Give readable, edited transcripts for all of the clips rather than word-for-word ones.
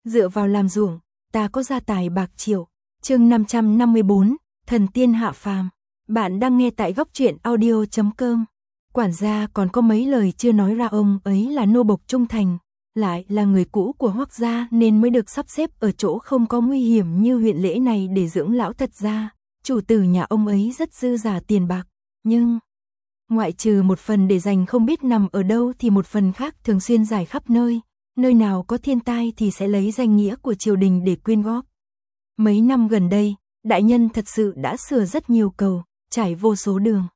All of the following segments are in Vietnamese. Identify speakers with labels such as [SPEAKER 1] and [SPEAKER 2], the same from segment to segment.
[SPEAKER 1] dựa vào làm ruộng, ta có gia tài bạc triệu. Chương 554, thần tiên hạ phàm. Bạn đang nghe tại góc truyện audio.com. Quản gia còn có mấy lời chưa nói ra, ông ấy là nô bộc trung thành, lại là người cũ của Hoắc gia nên mới được sắp xếp ở chỗ không có nguy hiểm như huyện lễ này để dưỡng lão. Thật ra, chủ tử nhà ông ấy rất dư giả tiền bạc, nhưng ngoại trừ một phần để dành không biết nằm ở đâu thì một phần khác thường xuyên rải khắp nơi, nơi nào có thiên tai thì sẽ lấy danh nghĩa của triều đình để quyên góp. Mấy năm gần đây, đại nhân thật sự đã sửa rất nhiều cầu, trải vô số đường.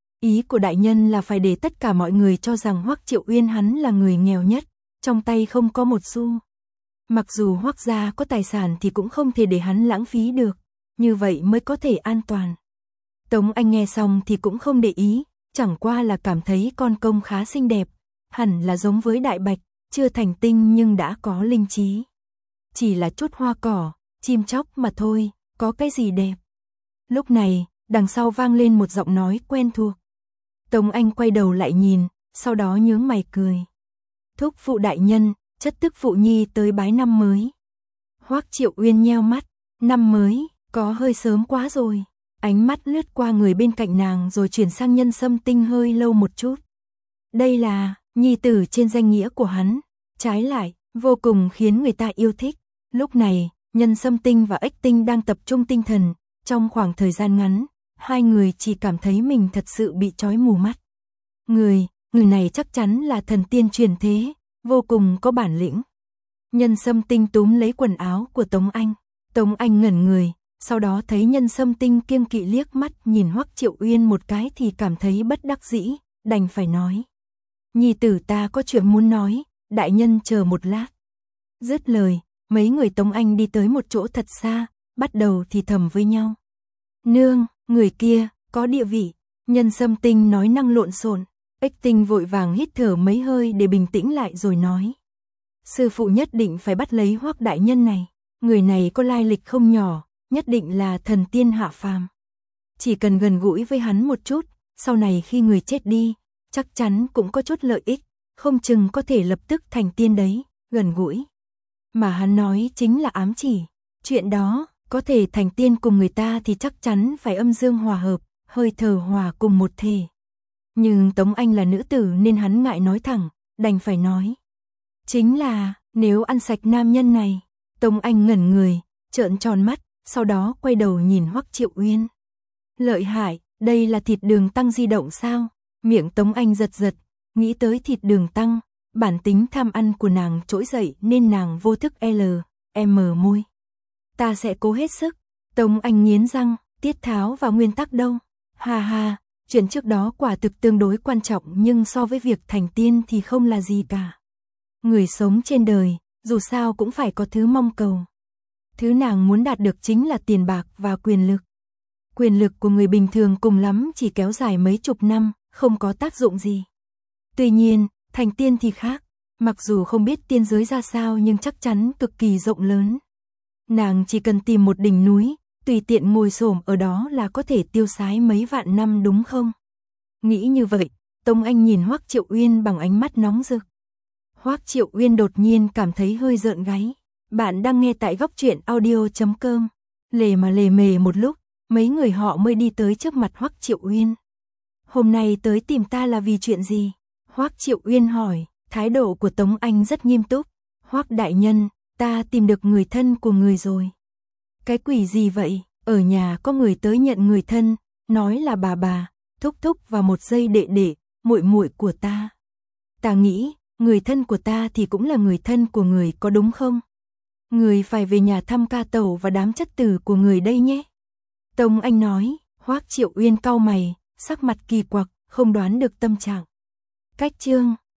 [SPEAKER 1] Ý của đại nhân là phải để tất cả mọi người cho rằng Hoắc Triệu Uyên hắn là người nghèo nhất, trong tay không có một xu. Mặc dù Hoắc gia có tài sản thì cũng không thể để hắn lãng phí được, như vậy mới có thể an toàn. Tống Anh nghe xong thì cũng không để ý, chẳng qua là cảm thấy con công khá xinh đẹp, hẳn là giống với Đại Bạch, chưa thành tinh nhưng đã có linh trí. Chỉ là chút hoa cỏ, chim chóc mà thôi, có cái gì đẹp. Lúc này, đằng sau vang lên một giọng nói quen thuộc. Tống Anh quay đầu lại nhìn, sau đó nhướng mày cười. Thúc phụ đại nhân, chất tức phụ nhi tới bái năm mới. Hoắc Triệu Uyên nheo mắt, năm mới, có hơi sớm quá rồi. Ánh mắt lướt qua người bên cạnh nàng rồi chuyển sang Nhân Sâm Tinh hơi lâu một chút. Đây là nhi tử trên danh nghĩa của hắn, trái lại, vô cùng khiến người ta yêu thích. Lúc này, Nhân Sâm Tinh và Ếch Tinh đang tập trung tinh thần, trong khoảng thời gian ngắn, hai người chỉ cảm thấy mình thật sự bị trói mù mắt. Người này chắc chắn là thần tiên truyền thế, vô cùng có bản lĩnh. Nhân Sâm Tinh túm lấy quần áo của Tống Anh. Tống Anh ngẩn người, sau đó thấy Nhân Sâm Tinh kiêng kỵ liếc mắt nhìn Hoắc Triệu Uyên một cái thì cảm thấy bất đắc dĩ, đành phải nói. Nhi tử ta có chuyện muốn nói, đại nhân chờ một lát. Dứt lời, mấy người Tống Anh đi tới một chỗ thật xa, bắt đầu thì thầm với nhau. Nương, người kia, có địa vị. Nhân Sâm Tinh nói năng lộn xộn. Ếch Tinh vội vàng hít thở mấy hơi để bình tĩnh lại rồi nói. Sư phụ nhất định phải bắt lấy Hoắc đại nhân này. Người này có lai lịch không nhỏ, nhất định là thần tiên hạ phàm. Chỉ cần gần gũi với hắn một chút, sau này khi người chết đi, chắc chắn cũng có chút lợi ích, không chừng có thể lập tức thành tiên đấy, gần gũi. Mà hắn nói chính là ám chỉ, chuyện đó, có thể thành tiên cùng người ta thì chắc chắn phải âm dương hòa hợp, hơi thở hòa cùng một thể. Nhưng Tống Anh là nữ tử nên hắn ngại nói thẳng, đành phải nói. Chính là, nếu ăn sạch nam nhân này. Tống Anh ngẩn người, trợn tròn mắt, sau đó quay đầu nhìn Hoắc Triệu Uyên. Lợi hại, đây là thịt đường tăng di động sao? Miệng Tống Anh giật giật, nghĩ tới thịt đường tăng, bản tính tham ăn của nàng trỗi dậy nên nàng vô thức môi. Ta sẽ cố hết sức. Tống Anh nghiến răng, tiết tháo vào nguyên tắc đâu. Ha ha, chuyện trước đó quả thực tương đối quan trọng nhưng so với việc thành tiên thì không là gì cả. Người sống trên đời, dù sao cũng phải có thứ mong cầu. Thứ nàng muốn đạt được chính là tiền bạc và quyền lực. Quyền lực của người bình thường cùng lắm chỉ kéo dài mấy chục năm, không có tác dụng gì. Tuy nhiên, thành tiên thì khác, mặc dù không biết tiên giới ra sao nhưng chắc chắn cực kỳ rộng lớn. Nàng chỉ cần tìm một đỉnh núi, tùy tiện ngồi xổm ở đó là có thể tiêu xái mấy vạn năm đúng không? Nghĩ như vậy, Tống Anh nhìn Hoắc Triệu Uyên bằng ánh mắt nóng rực. Hoắc Triệu Uyên đột nhiên cảm thấy hơi rợn gáy. Bạn đang nghe tại góc truyện audio.com. Lề mề một lúc, mấy người họ mới đi tới trước mặt Hoắc Triệu Uyên. Hôm nay tới tìm ta là vì chuyện gì? Hoắc Triệu Uyên hỏi, thái độ của Tống Anh rất nghiêm túc. Hoắc đại nhân, ta tìm được người thân của người rồi. Cái quỷ gì vậy? Ở nhà có người tới nhận người thân, nói là bà, thúc thúc và một giây đệ, muội muội của ta. Ta nghĩ, người thân của ta thì cũng là người thân của người có đúng không? Người phải về nhà thăm ca tẩu và đám chất tử của người đây nhé. Tống Anh nói. Hoắc Triệu Uyên cau mày, sắc mặt kỳ quặc, không đoán được tâm trạng. Cách chương